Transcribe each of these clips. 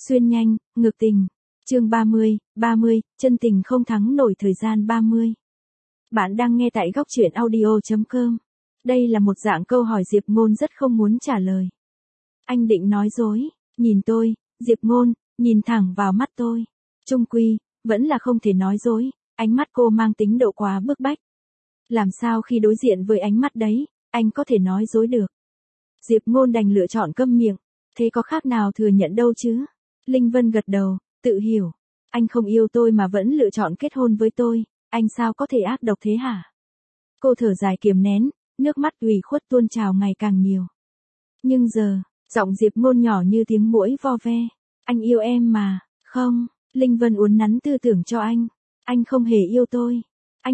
Xuyên nhanh, ngược tình. Chương 30, chân tình không thắng nổi thời gian 30. Bạn đang nghe tại góc truyện audio.com. Đây là một dạng câu hỏi Diệp Ngôn rất không muốn trả lời. Anh định nói dối, nhìn tôi, Diệp Ngôn, nhìn thẳng vào mắt tôi. Chung quy, vẫn là không thể nói dối, ánh mắt cô mang tính độ quá bức bách. Làm sao khi đối diện với ánh mắt đấy, anh có thể nói dối được. Diệp Ngôn đành lựa chọn câm miệng, thế có khác nào thừa nhận đâu chứ. Linh Vân gật đầu, tự hiểu. Anh không yêu tôi mà vẫn lựa chọn kết hôn với tôi, anh sao có thể ác độc thế hả? Cô thở dài kiềm nén, nước mắt ủy khuất tuôn trào ngày càng nhiều. Nhưng giờ, giọng Diệp Ngôn nhỏ như tiếng muỗi vo ve. Anh yêu em mà, không, Linh Vân uốn nắn tư tưởng cho anh. Anh không hề yêu tôi. Anh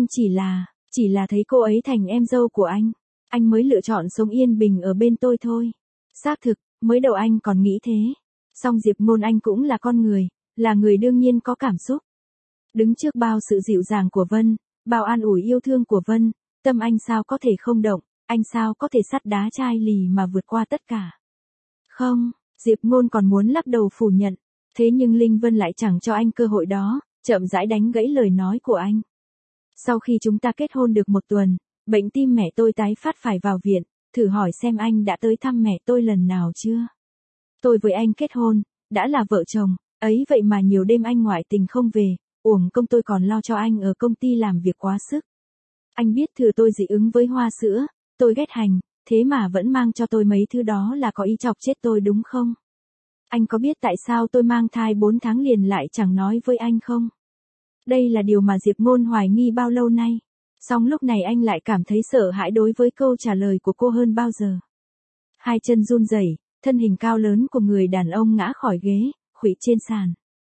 chỉ là thấy cô ấy thành em dâu của anh mới lựa chọn sống yên bình ở bên tôi thôi. Xác thực, mới đầu anh còn nghĩ thế. Song Diệp Ngôn anh cũng là con người, là người đương nhiên có cảm xúc. Đứng trước bao sự dịu dàng của Vân, bao an ủi yêu thương của Vân, tâm anh sao có thể không động, anh sao có thể sắt đá chai lì mà vượt qua tất cả. Không, Diệp Ngôn còn muốn lắc đầu phủ nhận, thế nhưng Linh Vân lại chẳng cho anh cơ hội đó, chậm rãi đánh gãy lời nói của anh. Sau khi chúng ta kết hôn được một tuần, bệnh tim mẹ tôi tái phát phải vào viện, thử hỏi xem anh đã tới thăm mẹ tôi lần nào chưa? Tôi với anh kết hôn, đã là vợ chồng, ấy vậy mà nhiều đêm anh ngoại tình không về, uổng công tôi còn lo cho anh ở công ty làm việc quá sức. Anh biết thừa tôi dị ứng với hoa sữa, tôi ghét hành, thế mà vẫn mang cho tôi mấy thứ đó là có ý chọc chết tôi đúng không? Anh có biết tại sao tôi mang thai 4 tháng liền lại chẳng nói với anh không? Đây là điều mà Diệp Ngôn hoài nghi bao lâu nay. Song lúc này anh lại cảm thấy sợ hãi đối với câu trả lời của cô hơn bao giờ. Hai chân run rẩy, thân hình cao lớn của người đàn ông ngã khỏi ghế, khuỵu trên sàn.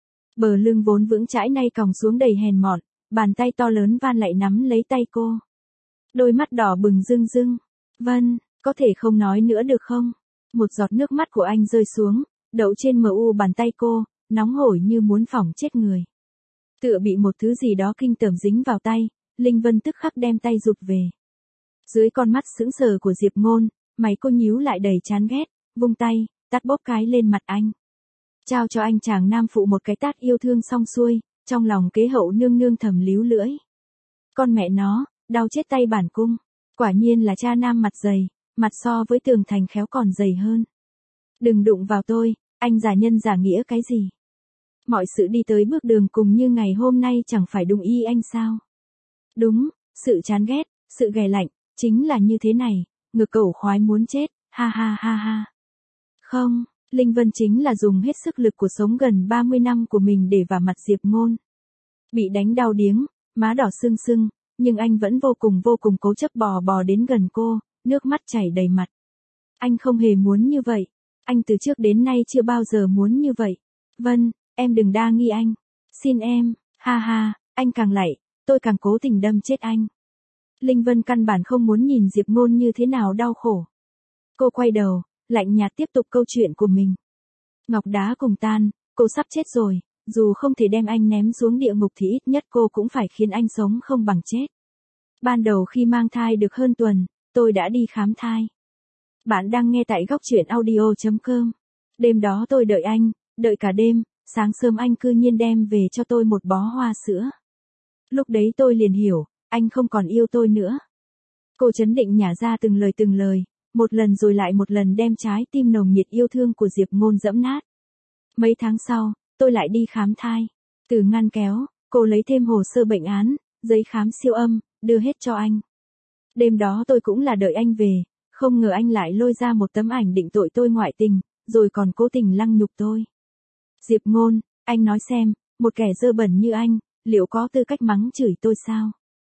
Bờ lưng vốn vững chãi nay còng xuống đầy hèn mọn, bàn tay to lớn van lại nắm lấy tay cô. Đôi mắt đỏ bừng rưng rưng. Vân, có thể không nói nữa được không? Một giọt nước mắt của anh rơi xuống, đậu trên mu bàn tay cô, nóng hổi như muốn phỏng chết người. Tựa bị một thứ gì đó kinh tởm dính vào tay, Linh Vân tức khắc đem tay rụt về. Dưới con mắt sững sờ của Diệp Ngôn, mày cô nhíu lại đầy chán ghét, vung tay, tát bóp cái lên mặt anh. Trao cho anh chàng nam phụ một cái tát yêu thương xong xuôi, trong lòng kế hậu nương nương thầm líu lưỡi. Con mẹ nó, đau chết tay bản cung, quả nhiên là cha nam mặt dày, mặt so với tường thành khéo còn dày hơn. Đừng đụng vào tôi, anh giả nhân giả nghĩa cái gì? Mọi sự đi tới bước đường cùng như ngày hôm nay chẳng phải đúng ý anh sao? Đúng, sự chán ghét, sự ghẻ lạnh, chính là như thế này, ngực cẩu khoái muốn chết, ha ha ha ha. Không, Linh Vân chính là dùng hết sức lực của sống gần 30 năm của mình để vả mặt Diệp Ngôn. Bị đánh đau điếng, má đỏ sưng sưng, nhưng anh vẫn vô cùng cố chấp bò đến gần cô, nước mắt chảy đầy mặt. Anh không hề muốn như vậy, anh từ trước đến nay chưa bao giờ muốn như vậy. Vân, em đừng đa nghi anh, xin em, ha ha, anh càng lạy, tôi càng cố tình đâm chết anh. Linh Vân căn bản không muốn nhìn Diệp Ngôn như thế nào đau khổ. Cô quay đầu, lạnh nhạt tiếp tục câu chuyện của mình. Ngọc đá cùng tan, cô sắp chết rồi, dù không thể đem anh ném xuống địa ngục thì ít nhất cô cũng phải khiến anh sống không bằng chết. Ban đầu khi mang thai được hơn tuần, tôi đã đi khám thai. Bạn đang nghe tại góc truyện audio.com. Đêm đó tôi đợi anh, đợi cả đêm, sáng sớm anh cư nhiên đem về cho tôi một bó hoa sữa. Lúc đấy tôi liền hiểu, anh không còn yêu tôi nữa. Cô chấn định nhả ra từng lời, một lần rồi lại một lần đem trái tim nồng nhiệt yêu thương của Diệp Ngôn dẫm nát. Mấy tháng sau, tôi lại đi khám thai. Từ ngăn kéo, cô lấy thêm hồ sơ bệnh án, giấy khám siêu âm, đưa hết cho anh. Đêm đó tôi cũng là đợi anh về, không ngờ anh lại lôi ra một tấm ảnh định tội tôi ngoại tình, rồi còn cố tình lăng nhục tôi. Diệp Ngôn, anh nói xem, một kẻ dơ bẩn như anh, liệu có tư cách mắng chửi tôi sao?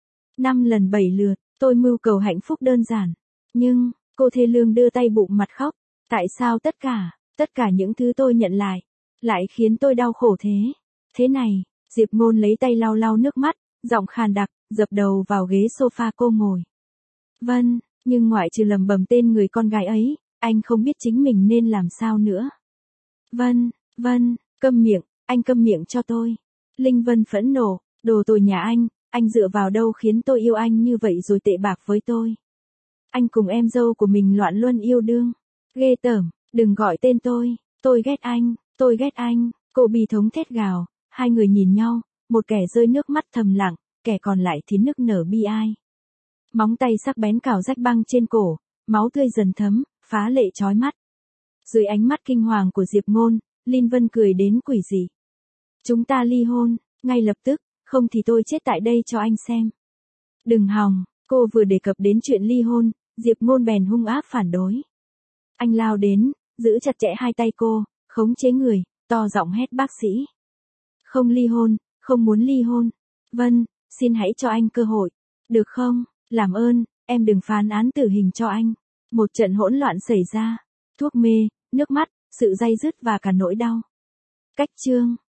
5 lần 7 lượt, tôi mưu cầu hạnh phúc đơn giản. Nhưng, cô thê lương đưa tay bụng mặt khóc. Tại sao tất cả những thứ tôi nhận lại khiến tôi đau khổ thế? Thế này, Diệp Ngôn lấy tay lau lau nước mắt, giọng khàn đặc, dập đầu vào ghế sofa cô ngồi. Vân, nhưng ngoại trừ lầm bầm tên người con gái ấy, anh không biết chính mình nên làm sao nữa. Vân, câm miệng, anh câm miệng cho tôi. Linh Vân phẫn nộ, đồ tồi nhà anh dựa vào đâu khiến tôi yêu anh như vậy rồi tệ bạc với tôi. Anh cùng em dâu của mình loạn luân yêu đương. Ghê tởm, đừng gọi tên tôi ghét anh. Tôi ghét anh, cô bi thống thét gào, hai người nhìn nhau, một kẻ rơi nước mắt thầm lặng, kẻ còn lại thì nức nở bi ai. Móng tay sắc bén cào rách băng trên cổ, máu tươi dần thấm, phá lệ chói mắt. Dưới ánh mắt kinh hoàng của Diệp Ngôn, Linh Vân cười đến quỷ dị. Chúng ta ly hôn, ngay lập tức, không thì tôi chết tại đây cho anh xem. Đừng hòng, cô vừa đề cập đến chuyện ly hôn, Diệp Ngôn bèn hung ác phản đối. Anh lao đến, giữ chặt chẽ hai tay cô, khống chế người, to giọng hét bác sĩ. Không ly hôn, không muốn ly hôn. Vân, xin hãy cho anh cơ hội. Được không, làm ơn, em đừng phán án tử hình cho anh. Một trận hỗn loạn xảy ra. Thuốc mê, nước mắt, sự day dứt và cả nỗi đau. Cách chương